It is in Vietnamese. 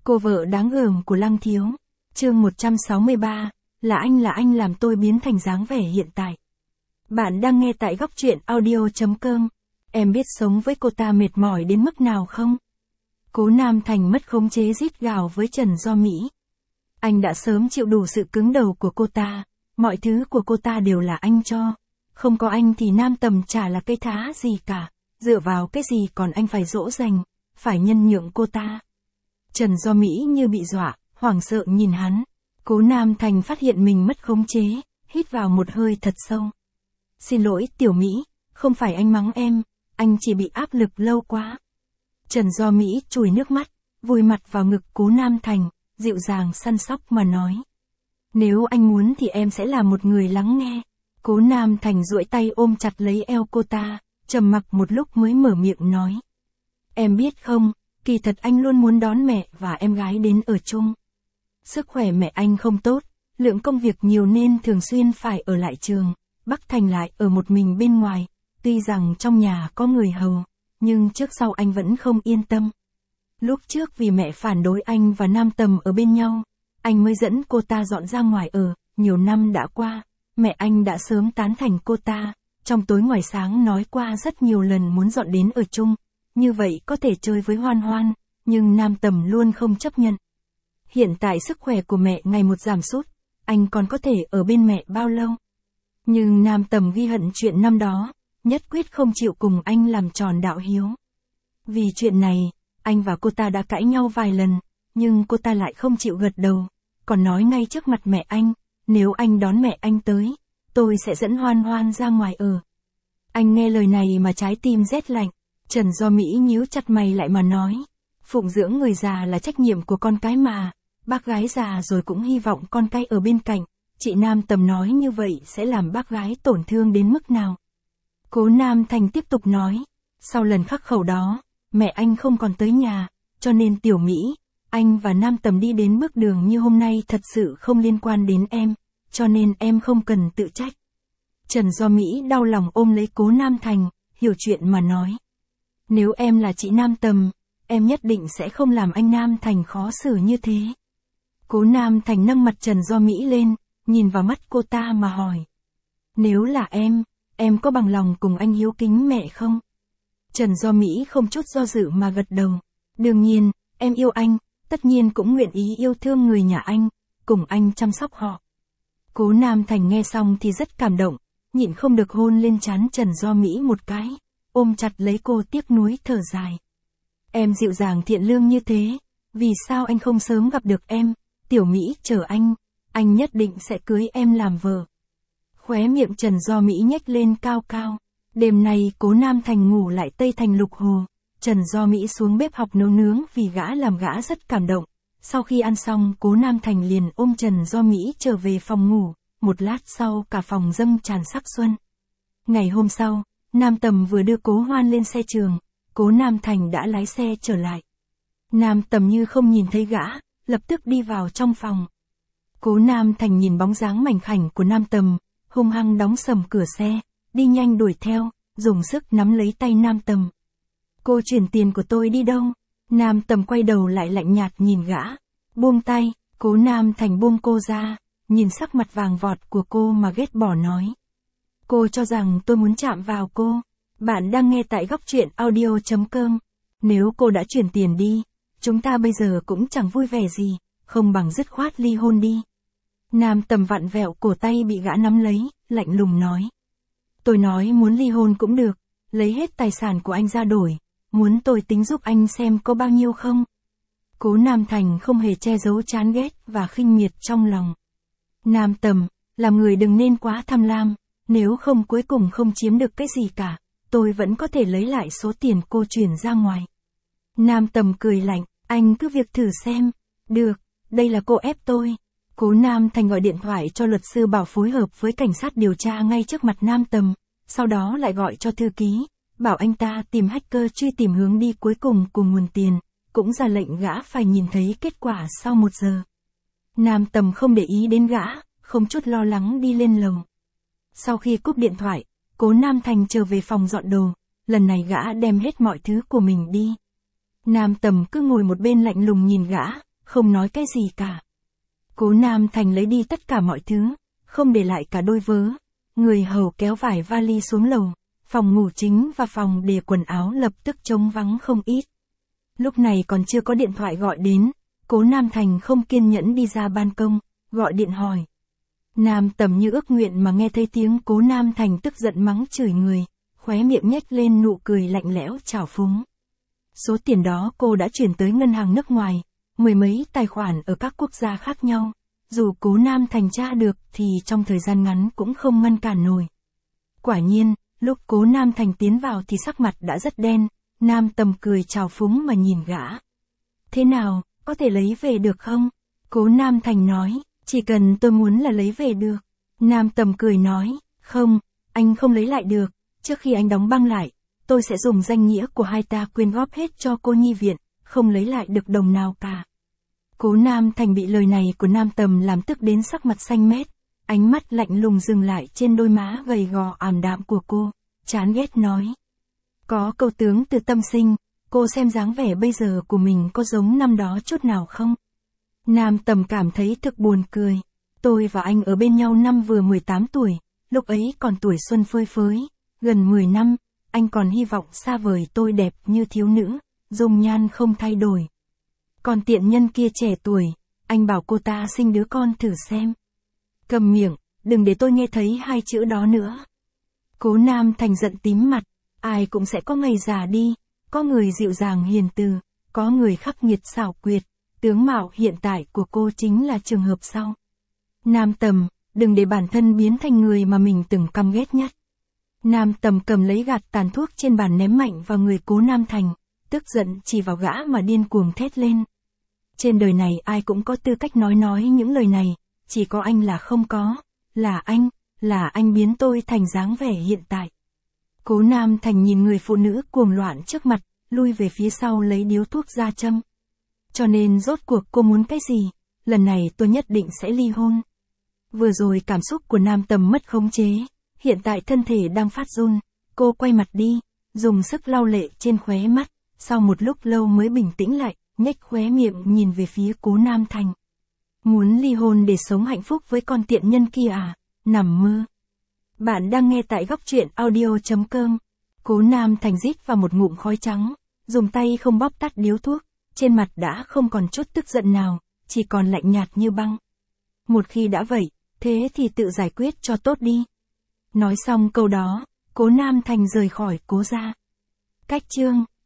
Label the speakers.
Speaker 1: Cô vợ đáng gờm của Lăng Thiếu. Chương 163, là anh làm tôi biến thành dáng vẻ hiện tại. Bạn đang nghe tại góc truyện audio.com. Em biết sống với cô ta mệt mỏi đến mức nào không? Cố Nam Thành mất khống chế rít gào với Trần Do Mỹ. Anh đã sớm chịu đủ sự cứng đầu của cô ta, mọi thứ của cô ta đều là anh cho. Không có anh thì Nam Tầm chả là cây thá gì cả, dựa vào cái gì còn anh phải dỗ dành, phải nhân nhượng cô ta. Trần Do Mỹ như bị dọa, hoảng sợ nhìn hắn. Cố Nam Thành phát hiện mình mất khống chế, hít vào một hơi thật sâu. Xin lỗi Tiểu Mỹ, không phải anh mắng em, anh chỉ bị áp lực lâu quá. Trần Do Mỹ chùi nước mắt, vùi mặt vào ngực Cố Nam Thành, dịu dàng săn sóc mà nói. Nếu anh muốn thì em sẽ là một người lắng nghe. Cố Nam Thành duỗi tay ôm chặt lấy eo cô ta, trầm mặc một lúc mới mở miệng nói. Em biết không, kỳ thật anh luôn muốn đón mẹ và em gái đến ở chung. Sức khỏe mẹ anh không tốt, lượng công việc nhiều nên thường xuyên phải ở lại trường, Bắc Thành lại ở một mình bên ngoài, tuy rằng trong nhà có người hầu, nhưng trước sau anh vẫn không yên tâm. Lúc trước vì mẹ phản đối anh và Nam Tầm ở bên nhau, anh mới dẫn cô ta dọn ra ngoài ở, nhiều năm đã qua, mẹ anh đã sớm tán thành cô ta, trong tối ngoài sáng nói qua rất nhiều lần muốn dọn đến ở chung, như vậy có thể chơi với Hoan Hoan, nhưng Nam Tầm luôn không chấp nhận. Hiện tại sức khỏe của mẹ ngày một giảm sút, anh còn có thể ở bên mẹ bao lâu? Nhưng Nam Tầm ghi hận chuyện năm đó, nhất quyết không chịu cùng anh làm tròn đạo hiếu. Vì chuyện này, anh và cô ta đã cãi nhau vài lần, nhưng cô ta lại không chịu gật đầu, còn nói ngay trước mặt mẹ anh, nếu anh đón mẹ anh tới, tôi sẽ dẫn Hoan Hoan ra ngoài ở. Anh nghe lời này mà trái tim rét lạnh, Trần Do Mỹ nhíu chặt mày lại mà nói, phụng dưỡng người già là trách nhiệm của con cái mà, bác gái già rồi cũng hy vọng con cái ở bên cạnh, chị Nam Tầm nói như vậy sẽ làm bác gái tổn thương đến mức nào? Cố Nam Thành tiếp tục nói, sau lần khắc khẩu đó, mẹ anh không còn tới nhà, cho nên Tiểu Mỹ, anh và Nam Tầm đi đến bước đường như hôm nay thật sự không liên quan đến em, cho nên em không cần tự trách. Trần Do Mỹ đau lòng ôm lấy Cố Nam Thành, hiểu chuyện mà nói. Nếu em là chị Nam Tầm, em nhất định sẽ không làm anh Nam Thành khó xử như thế. Cố Nam Thành nâng mặt Trần Do Mỹ lên, nhìn vào mắt cô ta mà hỏi. Nếu là em có bằng lòng cùng anh hiếu kính mẹ không? Trần Do Mỹ không chút do dự mà gật đầu. Đương nhiên, em yêu anh, tất nhiên cũng nguyện ý yêu thương người nhà anh, cùng anh chăm sóc họ. Cố Nam Thành nghe xong thì rất cảm động, nhịn không được hôn lên trán Trần Do Mỹ một cái, ôm chặt lấy cô tiếc nuối thở dài. Em dịu dàng thiện lương như thế, vì sao anh không sớm gặp được em? Tiểu Mỹ chờ anh nhất định sẽ cưới em làm vợ. Khóe miệng Trần Do Mỹ nhếch lên cao cao. Đêm nay Cố Nam Thành ngủ lại Tây Thành Lục Hồ, Trần Do Mỹ xuống bếp học nấu nướng vì gã làm gã rất cảm động. Sau khi ăn xong Cố Nam Thành liền ôm Trần Do Mỹ trở về phòng ngủ, một lát sau cả phòng dâng tràn sắc xuân. Ngày hôm sau, Nam Tầm vừa đưa Cố Hoan lên xe trường, Cố Nam Thành đã lái xe trở lại. Nam Tầm như không nhìn thấy gã, lập tức đi vào trong phòng. Cố Nam Thành nhìn bóng dáng mảnh khảnh của Nam Tầm, hung hăng đóng sầm cửa xe, đi nhanh đuổi theo, dùng sức nắm lấy tay Nam Tầm. Cô chuyển tiền của tôi đi đâu? Nam Tầm quay đầu lại lạnh nhạt nhìn gã, buông tay, Cố Nam Thành buông cô ra, nhìn sắc mặt vàng vọt của cô mà ghét bỏ nói. Cô cho rằng tôi muốn chạm vào cô. Bạn đang nghe tại góc truyện audio.com. Nếu cô đã chuyển tiền đi, chúng ta bây giờ cũng chẳng vui vẻ gì, không bằng dứt khoát ly hôn đi. Nam Tầm vặn vẹo cổ tay bị gã nắm lấy, lạnh lùng nói. Tôi nói muốn ly hôn cũng được, lấy hết tài sản của anh ra đổi, muốn tôi tính giúp anh xem có bao nhiêu không? Cố Nam Thành không hề che giấu chán ghét và khinh miệt trong lòng. Nam Tầm, làm người đừng nên quá tham lam, nếu không cuối cùng không chiếm được cái gì cả, tôi vẫn có thể lấy lại số tiền cô chuyển ra ngoài. Nam Tầm cười lạnh, anh cứ việc thử xem. Được, đây là cô ép tôi. Cố Nam Thành gọi điện thoại cho luật sư bảo phối hợp với cảnh sát điều tra ngay trước mặt Nam Tầm, sau đó lại gọi cho thư ký, bảo anh ta tìm hacker truy tìm hướng đi cuối cùng nguồn tiền, cũng ra lệnh gã phải nhìn thấy kết quả sau 1 giờ. Nam Tầm không để ý đến gã, không chút lo lắng đi lên lầu. Sau khi cúp điện thoại, Cố Nam Thành trở về phòng dọn đồ, lần này gã đem hết mọi thứ của mình đi. Nam Tầm cứ ngồi một bên lạnh lùng nhìn gã, không nói cái gì cả. Cố Nam Thành lấy đi tất cả mọi thứ, không để lại cả đôi vớ. Người hầu kéo vải vali xuống lầu, phòng ngủ chính và phòng để quần áo lập tức trống vắng không ít. Lúc này còn chưa có điện thoại gọi đến, Cố Nam Thành không kiên nhẫn đi ra ban công, gọi điện hỏi. Nam Tầm như ước nguyện mà nghe thấy tiếng Cố Nam Thành tức giận mắng chửi người, khóe miệng nhếch lên nụ cười lạnh lẽo trào phúng. Số tiền đó cô đã chuyển tới ngân hàng nước ngoài, mười mấy tài khoản ở các quốc gia khác nhau. Dù Cố Nam Thành tra được thì trong thời gian ngắn cũng không ngăn cản nổi. Quả nhiên, lúc Cố Nam Thành tiến vào thì sắc mặt đã rất đen, Nam Tầm cười trào phúng mà nhìn gã. Thế nào, có thể lấy về được không? Cố Nam Thành nói, chỉ cần tôi muốn là lấy về được. Nam Tầm cười nói, không, anh không lấy lại được, trước khi anh đóng băng lại, tôi sẽ dùng danh nghĩa của hai ta quyên góp hết cho cô nhi viện, không lấy lại được đồng nào cả. Cố Nam Thành bị lời này của Nam Tầm làm tức đến sắc mặt xanh mét, ánh mắt lạnh lùng dừng lại trên đôi má gầy gò ảm đạm của cô, chán ghét nói. Có câu tướng từ tâm sinh, cô xem dáng vẻ bây giờ của mình có giống năm đó chút nào không? Nam Tầm cảm thấy thực buồn cười. Tôi và anh ở bên nhau năm vừa 18 tuổi, lúc ấy còn tuổi xuân phơi phới, gần 10 năm, anh còn hy vọng xa vời tôi đẹp như thiếu nữ, dung nhan không thay đổi. Còn tiện nhân kia trẻ tuổi, anh bảo cô ta sinh đứa con thử xem. Cầm miệng, đừng để tôi nghe thấy hai chữ đó nữa. Cố Nam Thành giận tím mặt, ai cũng sẽ có ngày già đi, có người dịu dàng hiền từ, có người khắc nghiệt xảo quyệt, tướng mạo hiện tại của cô chính là trường hợp sau. Nam Tầm, đừng để bản thân biến thành người mà mình từng căm ghét nhất. Nam Tầm cầm lấy gạt tàn thuốc trên bàn ném mạnh vào người Cố Nam Thành, tức giận chỉ vào gã mà điên cuồng thét lên. Trên đời này ai cũng có tư cách nói những lời này, chỉ có anh là không có, là anh biến tôi thành dáng vẻ hiện tại. Cố Nam Thành nhìn người phụ nữ cuồng loạn trước mặt, lui về phía sau lấy điếu thuốc ra châm. Cho nên rốt cuộc cô muốn cái gì? Lần này tôi nhất định sẽ ly hôn. Vừa rồi cảm xúc của Nam Tầm mất khống chế, hiện tại thân thể đang phát run, cô quay mặt đi, dùng sức lau lệ trên khóe mắt, sau một lúc lâu mới bình tĩnh lại, nhếch khóe miệng nhìn về phía Cố Nam Thành. Muốn ly hôn để sống hạnh phúc với con tiện nhân kia à? Nằm mơ. Bạn đang nghe tại góc truyện audio.com. Cố Nam Thành rít vào một ngụm khói trắng, dùng tay không bóp tắt điếu thuốc, trên mặt đã không còn chút tức giận nào, chỉ còn lạnh nhạt như băng. Một khi đã vậy, thế thì tự giải quyết cho tốt đi. Nói xong câu đó, Cố Nam Thành rời khỏi Cố gia. Cách chương